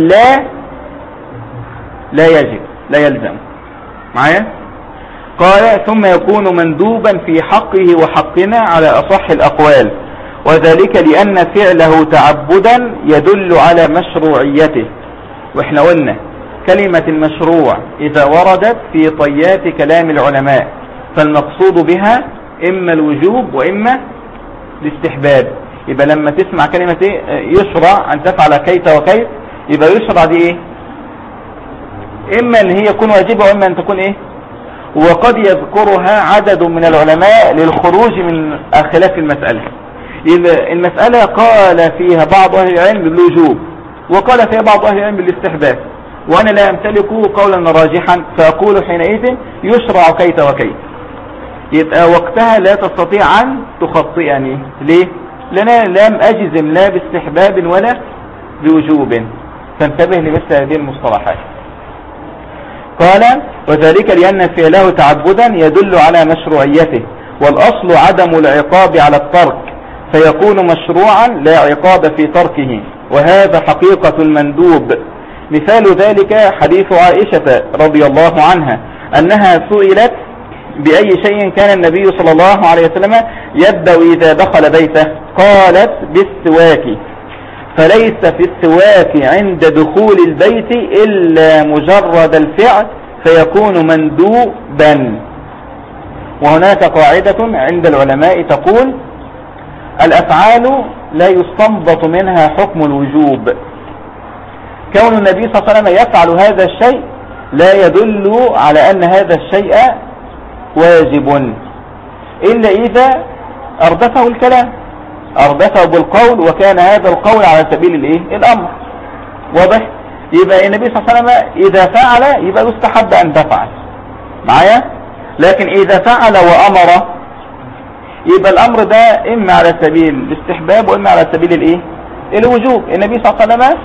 Speaker 1: لا يجب، لا يلزم. معايا؟ قال ثم يكون مندوبا في حقه وحقنا على أصح الأقوال، وذلك لأن فعله تعبدا يدل على مشروعيته. واحنا قلنا كلمة المشروع إذا وردت في طيات كلام العلماء فالمقصود بها إما الوجوب وإما الاستحباب. يبقى لما تسمع كلمة يشرع أن تفعل كيت وكيت، يبقى يشرع دي إيه؟ إما أن هي يكون واجبة وإما أن تكون إيه؟ وقد يذكرها عدد من العلماء للخروج من خلاف المسألة. المسألة قال فيها بعض أهل العلم بالوجوب وقال فيها بعض أهل العلم بالاستحباب، وأنا لا أمتلك قولا راجحا فأقول حينئذ يشرع كيت وكيت. يبقى وقتها لا تستطيع أن تخطئني. ليه؟ لأنا لم أجزم لا باستحباب ولا بوجوب، فانتبه لمثل هذه المصطلحات. قال وذلك لأن فعله تعبدا يدل على مشروعيته، والأصل عدم العقاب على الترك فيكون مشروعا لا عقاب في تركه، وهذا حقيقة المندوب. مثال ذلك حديث عائشة رضي الله عنها أنها سئلت بأي شيء كان النبي صلى الله عليه وسلم يبدأ إذا دخل بيته، قالت بالسواك، فليس في السواك عند دخول البيت إلا مجرد الفعل فيكون مندوبا. وهناك قاعدة عند العلماء تقول الأفعال لا يستنبط منها حكم الوجوب. كون النبي صلى الله عليه وسلم يفعل هذا الشيء لا يدل على أن هذا الشيء واجب إلا إذا أردفه الكلام، أردفه بالقول وكان هذا القول على سبيل الإيه؟ الأمر. واضح؟ يبقى النبي صلى الله عليه وسلم إذا فعل يبقى يستحب أن تفعل معايا، لكن إذا فعل وأمر يبقى الأمر ده إما على سبيل الاستحباب وإما على سبيل الإيه؟ الوجوب. النبي صلى الله عليه وسلم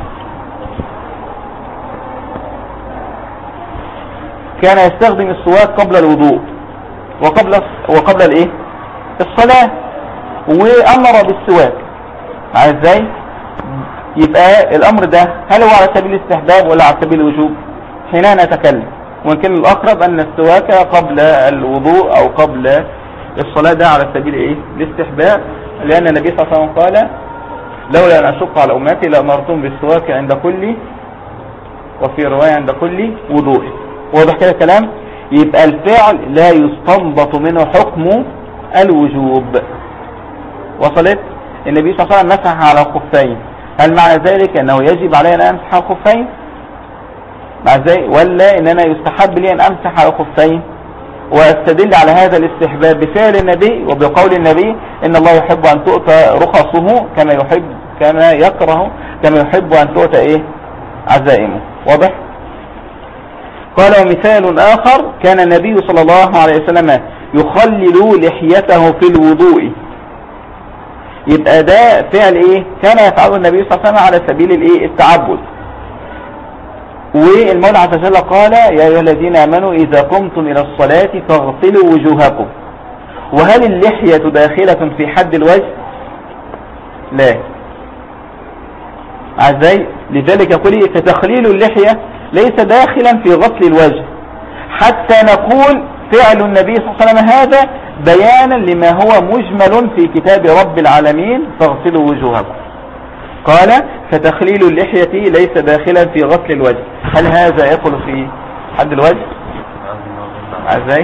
Speaker 1: كان يستخدم السواك قبل الوضوء وقبل الإيه؟ الصلاة، وأمر بالسواك. عايز ازاي؟ يبقى الأمر ده هل هو على سبيل الاستحباب ولا على سبيل الوجوب؟ حين نتكلم، ويمكن الأقرب أن السواك قبل الوضوء أو قبل الصلاة ده على سبيل إيه؟ الاستحباب، لأن النبي صلى الله عليه وسلم قال لولا أن أشق على أمتي لأمرتهم بالسواك عند كل، وفي رواية عند كل وضوء. واضح كده الكلام؟ يبقى الفعل لا يستنبط منه حكم الوجوب. وصلت؟ النبي صلى الله عليه وسلم مسح على الخفين، هل معنى ذلك أنه يجب علي أن أمسح على الخفين؟ مع ذلك ولا إن أنا يستحب لي أن أمسح على الخفين؟ واستدل على هذا الاستحباب بفعل النبي وبقول النبي إن الله يحب أن تؤتى رخصه كما يحب أن تؤتى إيه؟ عزائمه. واضح؟ قال ومثال آخر كان النبي صلى الله عليه وسلم يخلل لحيته في الوضوء. يبقى ده فعل ايه؟ كان يفعله النبي صلى الله عليه وسلم على سبيل الايه؟ التعبد. والمولى عز وجل قال يا ايها الذين امنوا اذا قمتم الى الصلاة فاغسلوا وجوهكم. وهل اللحية داخلة في حد الوجه؟ لا. ازاي؟ لذلك يقول فتخليل اللحية ليس داخلا في غسل الوجه، حتى نقول فعل النبي صلى الله عليه وسلم هذا بيانا لما هو مجمل في كتاب رب العالمين فاغسلوا وجوهكم. قال فتخليل اللحية ليس داخلا في غسل الوجه. هل هذا يدخل في حد الوجه؟ ازاي؟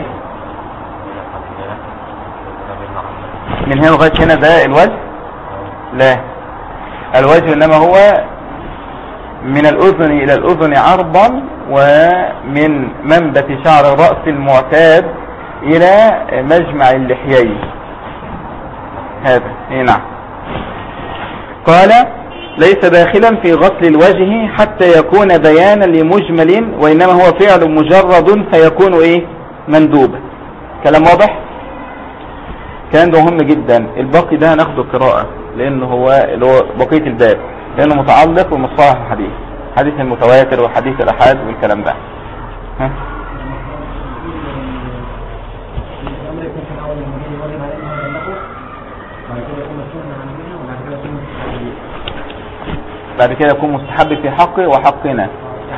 Speaker 1: من هنا لغاية هنا ده الوجه؟ لا، الوجه انما هو من الأذن إلى الأذن عرضا، ومن منبت شعر الرأس المعتاد إلى مجمع اللحيين. هذا نعم. قال ليس داخلا في غسل الوجه حتى يكون بيانا لمجمل، وإنما هو فعل مجرد فيكون إيه؟ مندوبا. كلام واضح؟ كان ده مهم جدا. الباقي ده هناخده قراءة لأنه هو بقية الباب، لأنه متعلق بمصطلح الحديث، حديث المتواتر وحديث الأحاد والكلام ده. ها؟ بعد كده يكون مستحب في حقه وحقنا.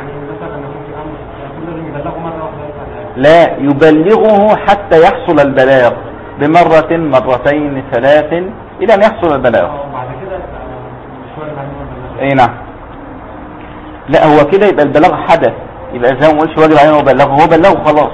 Speaker 1: لا، يبلغه حتى يحصل البلاغ بمرة مرتين ثلاث إلى أن يحصل البلاغ. اي نعم. لا هو كده يبقى البلاغ حدث، يبقى زي ما قلش واجب علينا هو بلغه، هو بلغه خلاص.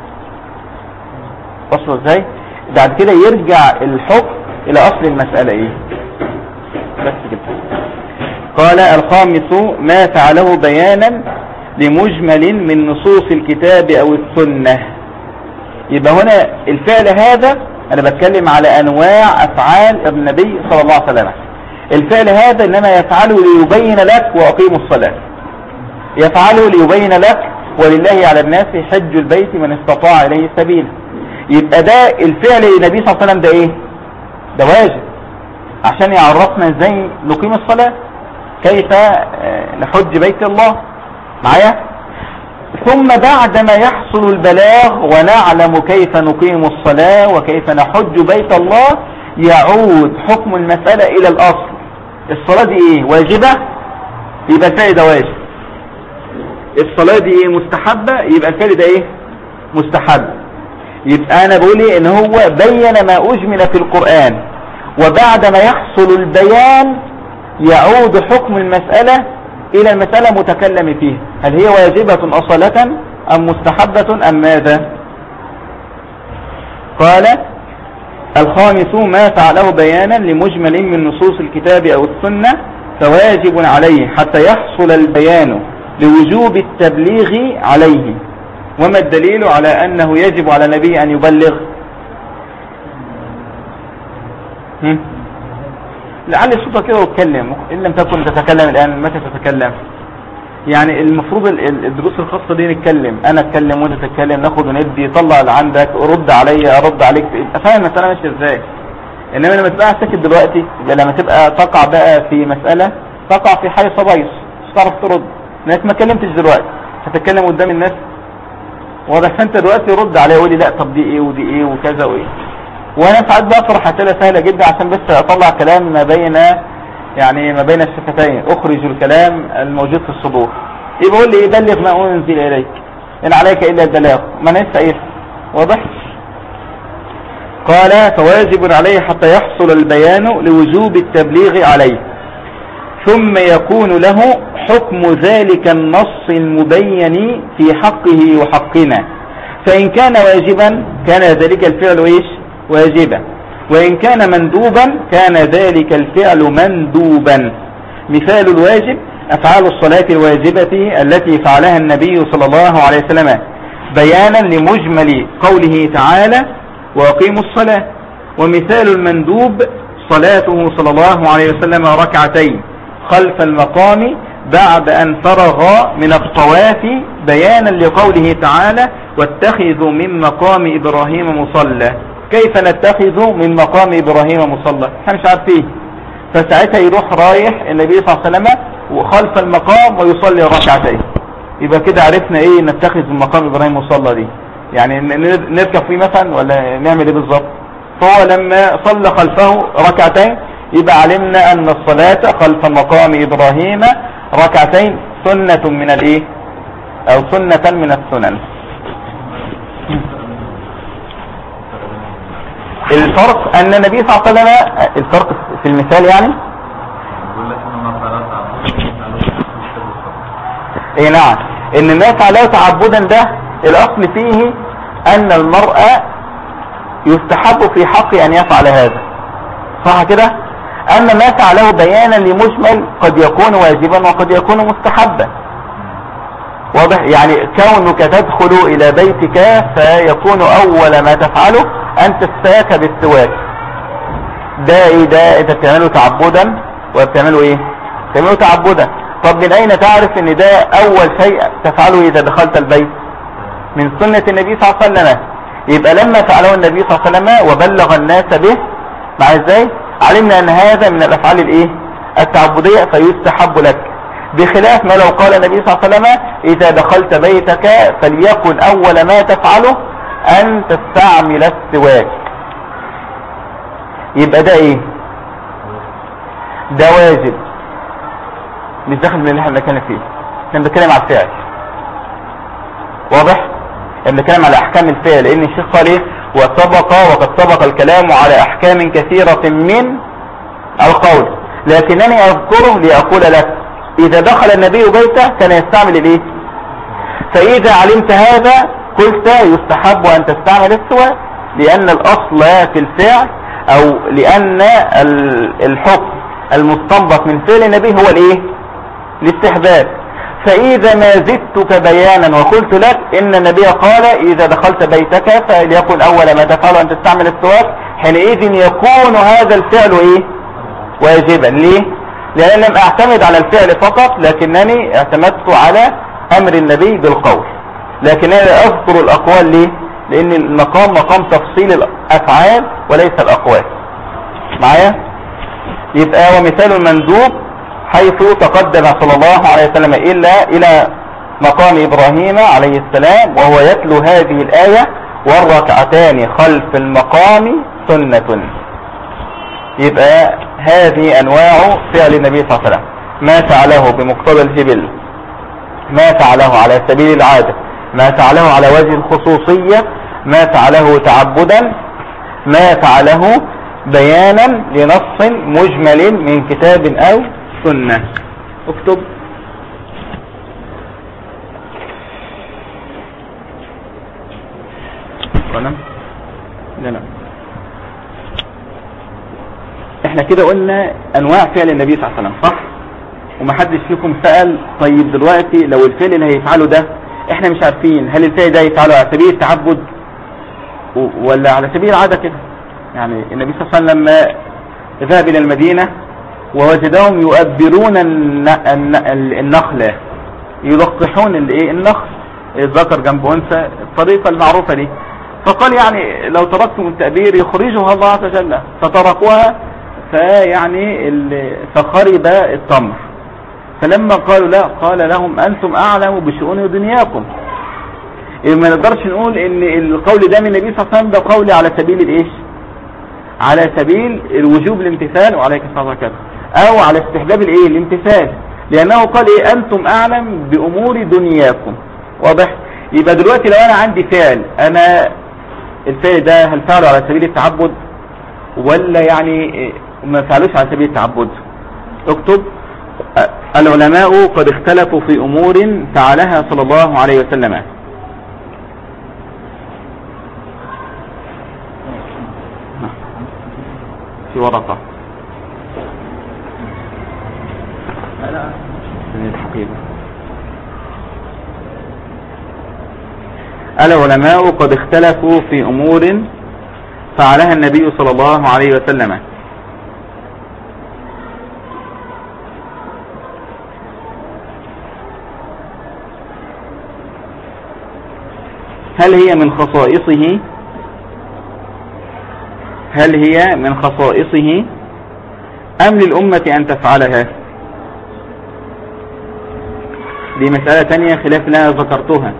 Speaker 1: وصلوا ازاي؟ بعد كده يرجع الحكم الى اصل المسألة ايه بس كده. قال الخامس ما فعله بيانا لمجمل من نصوص الكتاب او السنة. يبقى هنا الفعل هذا انا بتكلم على انواع افعال النبي صلى الله عليه وسلم. الفعل هذا انما يفعله ليبين لك واقيموا الصلاة، يفعله ليبين لك ولله على الناس حج البيت من استطاع اليه سبيلا. يبقى ده الفعل النبي صلى الله عليه وسلم ده ايه؟ ده واجب عشان يعرفنا ازاي نقيم الصلاة، كيف نحج بيت الله معايا. ثم بعدما يحصل البلاغ ونعلم كيف نقيم الصلاة وكيف نحج بيت الله يعود حكم المسألة الى الاصل. الصلاة دي ايه؟ واجبة، يبقى الفعل ده واجب. الصلاة دي ايه؟ مستحبة، يبقى الفعل ده ايه؟ مستحب. يبقى انا بقول ايه؟ ان هو بين ما اجمل في القرآن، وبعدما يحصل البيان يعود حكم المسألة الى المسألة متكلم فيها، هل هي واجبة اصالة ام مستحبة ام ماذا؟ قال الخامس ما فعله بيانا لمجمل من نصوص الكتاب او السنة فواجب عليه حتى يحصل البيان لوجوب التبليغ عليه. وما الدليل على انه يجب على النبي ان يبلغ؟ لعل صوتك كده واتكلم، ان لم تكن تتكلم الان متى تتكلم؟ يعني المفروض الدروس الخاصة دي نتكلم، انا اتكلم وانت تتكلم، ناخد وندي، طلع اللي عندك، رد عليا ارد عليك، فاهم المسألة ماشية ازاي. انما لما تبقى ساكت دلوقتي، لما تبقى تقع بقى في مسألة تقع في حي صبايص مش تعرف ترد، لانك ما كلمتش دلوقتي هتتكلم قدام الناس واضح. فانت دلوقتي رد عليا وقول لي لا طب دي ايه ودي ايه وكذا وايه، وانا ساعات بطرح اسئله سهله جدا عشان بس اطلع كلام ما بين الشفتين، اخرج الكلام الموجود في الصدور. يبقى يقول لي ايه؟ بلغ ما انزل اليك ان عليك الا البلاغ، ما ننسى ايه واضح. قال فواجب عليه حتى يحصل البيان لوجوب التبليغ عليه، ثم يكون له حكم ذلك النص المبين في حقه وحقنا. فإن كان واجبا كان ذلك الفعل ايش؟ واجبا. وإن كان مندوبا كان ذلك الفعل مندوبا. مثال الواجب أفعال الصلاة الواجبة التي فعلها النبي صلى الله عليه وسلم بيانا لمجمل قوله تعالى وأقيموا الصلاة. ومثال المندوب صلاته صلى الله عليه وسلم ركعتين خلف المقام بعد أن فرغ من الطواف بيانا لقوله تعالى واتخذوا من مقام إبراهيم مصلى. كيف نتخذ من مقام إبراهيم مصلى؟ احنا مش عارفين. فساعتها يروح رايح النبي صلى الله عليه وسلم وخلف المقام ويصلي ركعتين، يبقى كده عرفنا ايه نتخذ من مقام إبراهيم مصلى دي، يعني نركب فيه مثلا ولا نعمل ايه بالظبط. فهو لما صلى خلفه ركعتين يبقى علمنا ان الصلاة خلف مقام إبراهيم ركعتين سنة من الايه او سنة من السنن. الفرق ان النبي صلى الله عليه وسلم، الفرق في المثال يعني ايه نعم، ان ما فعله تعبدا ده الاصل فيه ان المرأة يستحب في حقه ان يفعل هذا، صح كده. اما ما فعله بيانا لمجمل قد يكون واجبا وقد يكون مستحبا، واضح. يعني كونك تدخل الى بيتك فيكون اول ما تفعله ان تستاك بالسواك، ده ايه؟ ده انت بتعمله تعبدا وبتعمله ايه؟ بتعمله تعبدا. طب من اين تعرف ان ده اول شيء تفعله اذا دخلت البيت؟ من سنة النبي صلى الله عليه وسلم. يبقى لما فعله النبي صلى الله عليه وسلم وبلغ الناس به مع ازاي علمنا ان هذا من الافعال الايه التعبدية فيستحب لك، بخلاف ما لو قال النبي صلى الله عليه وسلم اذا دخلت بيتك فليكن اول ما تفعله ان تستعمل السواك، يبقى ده ايه؟ ده واجب مش داخل من اللي احنا بنتكلم فيه. احنا بنتكلم على الفعل، واضح. بنتكلم على احكام الفعل، لان الشيخ قال ايه وقد سبق الكلام على احكام كثيرة من القول، لكنني اذكره لاقول لك اذا دخل النبي بيته كان يستعمل الايه؟ فإذا علمت هذا قلت يستحب أن تستعمل السواك، لأن الأصل في الفعل أو لأن الحكم المستنبط من فعل النبي هو الإيه؟ الاستحباب. فإذا ما زدتك بيانا وقلت لك إن النبي قال إذا دخلت بيتك فليكن أول ما تفعل أن تستعمل السواك، حينئذ يكون هذا الفعل إيه؟ واجبا. ليه؟ لأن لم أعتمد على الفعل فقط، لكنني اعتمدت على أمر النبي بالقول، لكنني أذكر الأقوال. ليه؟ لأن المقام مقام تفصيل الأفعال وليس الأقوال. معايا؟ يبقى ومثال المندوب حيث تقدم صلى الله عليه وسلم إلى مقام إبراهيم عليه السلام وهو يتلو هذه الآية والركعتان خلف المقام سنة. يبقى هذه أنواع فعل النبي صلى الله عليه وسلم: ما فعله بمقتضى الجبل، ما فعله على سبيل العادة، ما فعله على وجه الخصوصية، ما فعله تعبدا، ما فعله بيانا لنص مجمل من كتاب أو سنة. اكتب. قلم. لا احنا كده قلنا انواع فعل النبي صلى الله عليه وسلم، صح؟ ومحدش فيكم سأل طيب دلوقتي لو الفعل اللي هيفعله ده احنا مش عارفين هل الفعل ده يفعله على سبيل التعبد ولا على سبيل العادة كده. يعني النبي صلى الله عليه وسلم لما ذهب الى المدينة ووجدهم يؤبرون النخلة، يلقحون النخل، الذكر جنب انثى، الطريقة المعروفة دي. فقال يعني لو تركتم التأبير يخرجها الله عز وجل، فتركوها فيعني فخرب التمر. فلما قالوا لا، قال لهم أنتم أعلم بشؤون دنياكم. ما نقدرش نقول ان القول ده من النبي صلى الله عليه وسلم ده قول على سبيل الايش؟ على سبيل الوجوب الامتثال وعليك الصلاة والسلام، او على استحباب الايه؟ الامتثال، لانه قال ايه؟ انتم اعلم بامور دنياكم. واضح؟ يبقى دلوقتي لو انا عندي فعل، انا الفعل ده هل فعله على سبيل التعبد ولا يعني ما فعلوش على سبيل التعبد؟ اكتب: العلماء قد اختلفوا في امور فعلها صلى الله عليه وسلم. في ورقة العلماء قد اختلفوا في امور فعلها النبي صلى الله عليه وسلم. هل هي من خصائصه أم للأمة أن تفعلها؟ دي مسألة تانية خلاف اللي أنا ذكرتها.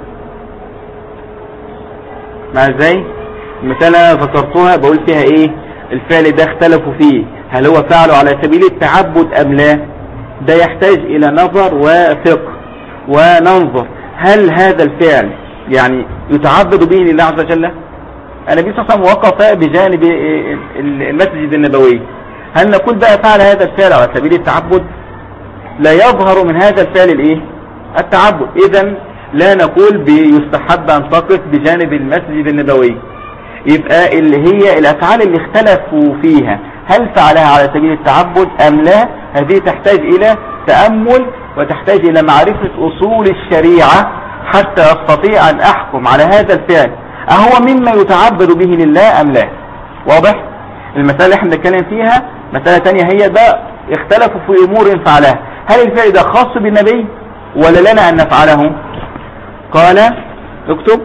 Speaker 1: مع ازاي؟ المسألة أنا ذكرتها بقول فيها ايه؟ الفعل ده اختلفوا فيه، هل هو فعله على سبيل التعبد أم لا؟ ده يحتاج إلى نظر وفقه وننظر هل هذا الفعل يعني يتعبد به لله عز وجل؟ النبي صلى الله عليه وسلم وقف بجانب المسجد النبوي، هل نقول بقى فعل هذا الفعل على سبيل التعبد؟ لا يظهر من هذا الفعل الايه؟ التعبد. اذا لا نقول بيستحب ان تقف بجانب المسجد النبوي. يبقى اللي هي الافعال اللي اختلفوا فيها هل فعلها على سبيل التعبد ام لا، هذه تحتاج الى تأمل وتحتاج الى معرفة اصول الشريعة حتى استطيع ان احكم على هذا الفعل اهو مما يتعبد به لله ام لا. واضح؟ المسألة اللي احنا بنتكلم فيها مسألة تانية، هي ده اختلفوا في امور فعلها، هل الفعل ده خاص بالنبي ولا لنا ان نفعله؟ قال اكتب: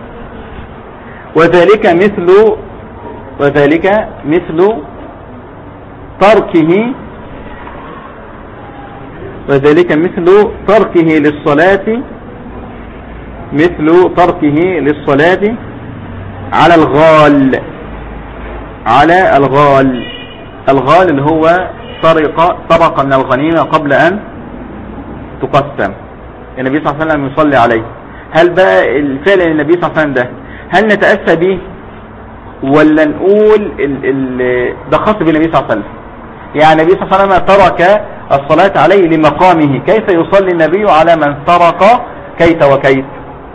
Speaker 1: وذلك مثل تركه للصلاة على الغال اللي هو سرق من الغنيمة قبل أن تقسم، النبي صلى الله عليه وسلم يصلي عليه. هل بقى الفعل النبي صلى الله عليه وسلم ده هل نتأسى به ولا نقول ده خاص بالنبي صلى الله عليه وسلم؟ يعني النبي صلى الله عليه وسلم ترك الصلاة عليه لمقامه، كيف يصلي النبي على من سرق كيت وكيت؟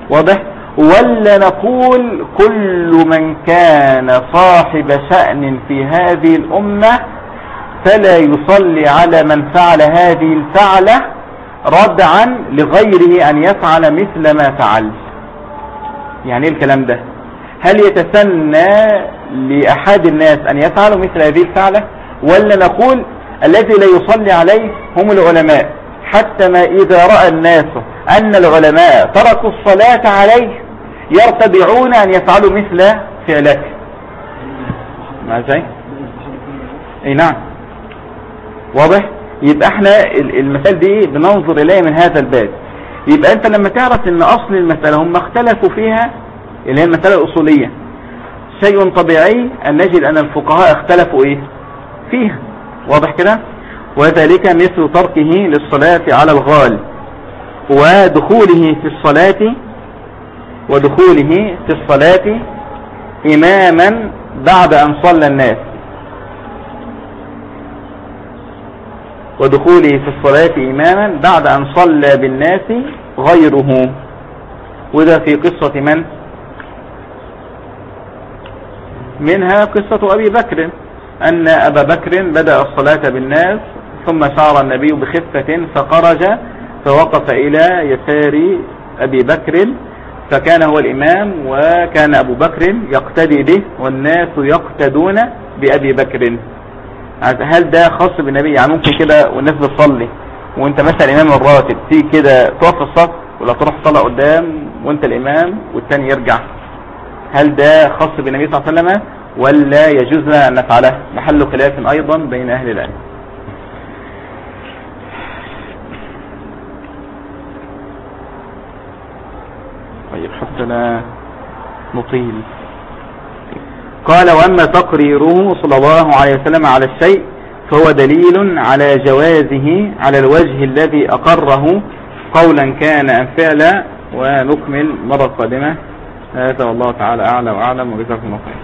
Speaker 1: واضح؟ ولا نقول كل من كان صاحب شأن في هذه الأمة فلا يصلي على من فعل هذه الفعلة ردعا لغيره أن يفعل مثل ما فعل. يعني ايه الكلام ده؟ هل يتسنى لأحد الناس أن يفعلوا مثل هذه الفعلة، ولا نقول الذي لا يصلي عليه هم العلماء، حتى ما إذا رأى الناس أن العلماء تركوا الصلاة عليه يرتدعون أن يفعلوا مثل فعلته. ما زي اي نعم، واضح؟ يبقى احنا المثال دي بننظر اليه من هذا الباب. يبقى انت لما تعرف ان اصل المسألة هم اختلفوا فيها، اللي هي المسألة الاصولية، شيء طبيعي ان نجد ان الفقهاء اختلفوا ايه فيها، واضح كده؟ وذلك مثل تركه للصلاة على الغال ودخوله في الصلاة إماما بعد أن صلى الناس، ودخوله في الصلاة إماما بعد أن صلى بالناس غيره. وده في قصة من؟ منها قصة أبي بكر، أن أبا بكر بدأ الصلاة بالناس ثم شعر النبي بخفة فخرج فوقف إلى يسار أبي بكر فكان هو الإمام، وكان أبو بكر يقتدي به والناس يقتدون بأبي بكر. هل ده خاص بالنبي؟ يعني ممكن كده والناس بتصلي وانت مثلا الإمام الراتب تيجي كده تقف في الصف ولا تروح تصلي قدام وانت الإمام والتاني يرجع؟ هل ده خاص بالنبي صلى الله عليه وسلم ولا يجوز لنا أن نفعله؟ محل خلاف أيضا بين أهل العلم. طيب حتى لا نطيل. قال: وأما تقريره صلى الله عليه وسلم على الشيء فهو دليل على جوازه على الوجه الذي أقره قولا كان أم فعلا. ونكمل مرة قادمة. هذا والله تعالى أعلى وأعلم، وجزاكم الله خير.